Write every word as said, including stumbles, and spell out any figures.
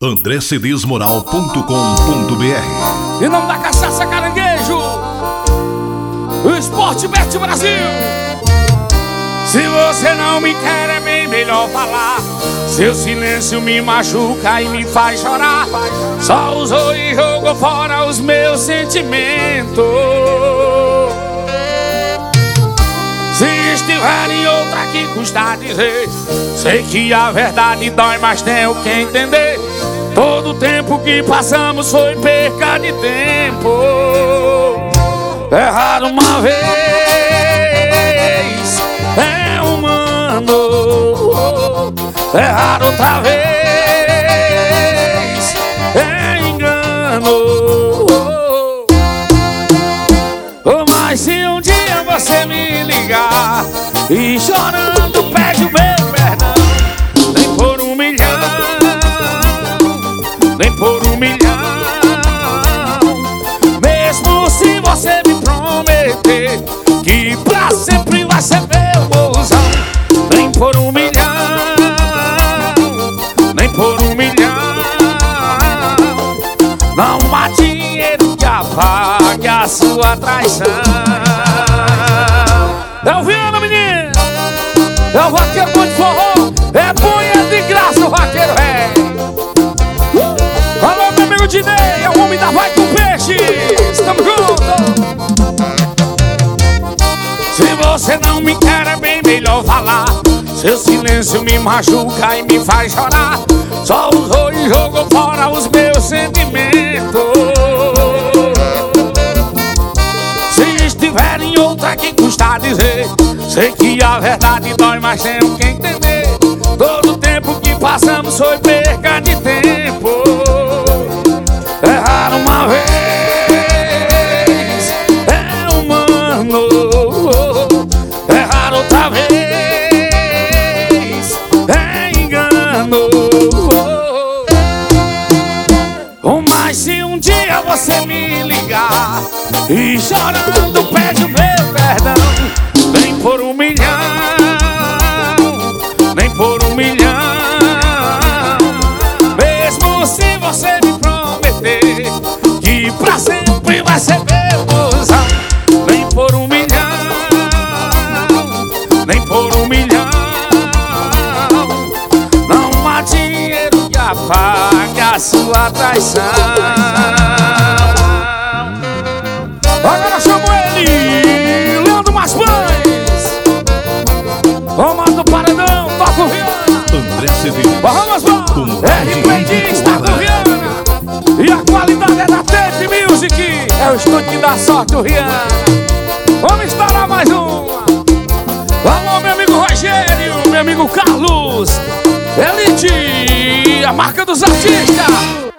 andré cedês moral ponto com ponto br. Em nome da Cachaça Caranguejo, o Esporte Bet Brasil. Se você não me quer, é bem melhor falar. Seu silêncio me machuca e me faz chorar. Só usou e jogou fora os meus sentimentos. Se estiver em outra que custa dizer, sei que a verdade dói, mas tenho que entender. Todo o tempo que passamos foi perca de tempo. Errar uma vez é humano, errar outra vez é engano. Mas se um dia você me ligar e chorando pede o meu perdão, nem por um milhão, nem por um milhão. Mesmo se você me prometer que pra sempre vai ser meu mozão, nem por um milhão, nem por um milhão. Não há dinheiro que apague a sua traição. É o Viana, menino, é o vaqueiro bom de forró, é punha de graça o vaqueiro é. Alô, meu amigo Dinei, é o homem da Vai com Peixe, estamos juntos. Se você não me quer, é bem melhor falar. Seu silêncio me machuca e me faz chorar. Só usou e jogou fora os meus sentimentos. Se estiver em outra que custa dizer, sei que a verdade dói, mas tenho que entender. Todo o tempo que passamos foi perca de tempo. Errar uma vez é humano, errar outra vez é engano. Mas se um dia você me ligar e chorando pede o meu perdão, nem por um milhão, nem por um milhão. Mesmo se você me prometer que pra sempre vai ser meu mozão, nem por um milhão, nem por um milhão. Não há dinheiro que apague a sua traição. Agora chamo ele, Leandro Masbães, Roma do Paredão, toca o Viana. André Cedês Vamos, vamos, R Play diz, toca o Viana. E a qualidade é da Tape Music, é o estúdio que dá sorte o Viana. Vamos estourar mais uma. Alô, meu amigo Rogério, meu amigo Carlos, Elite, a marca dos artistas.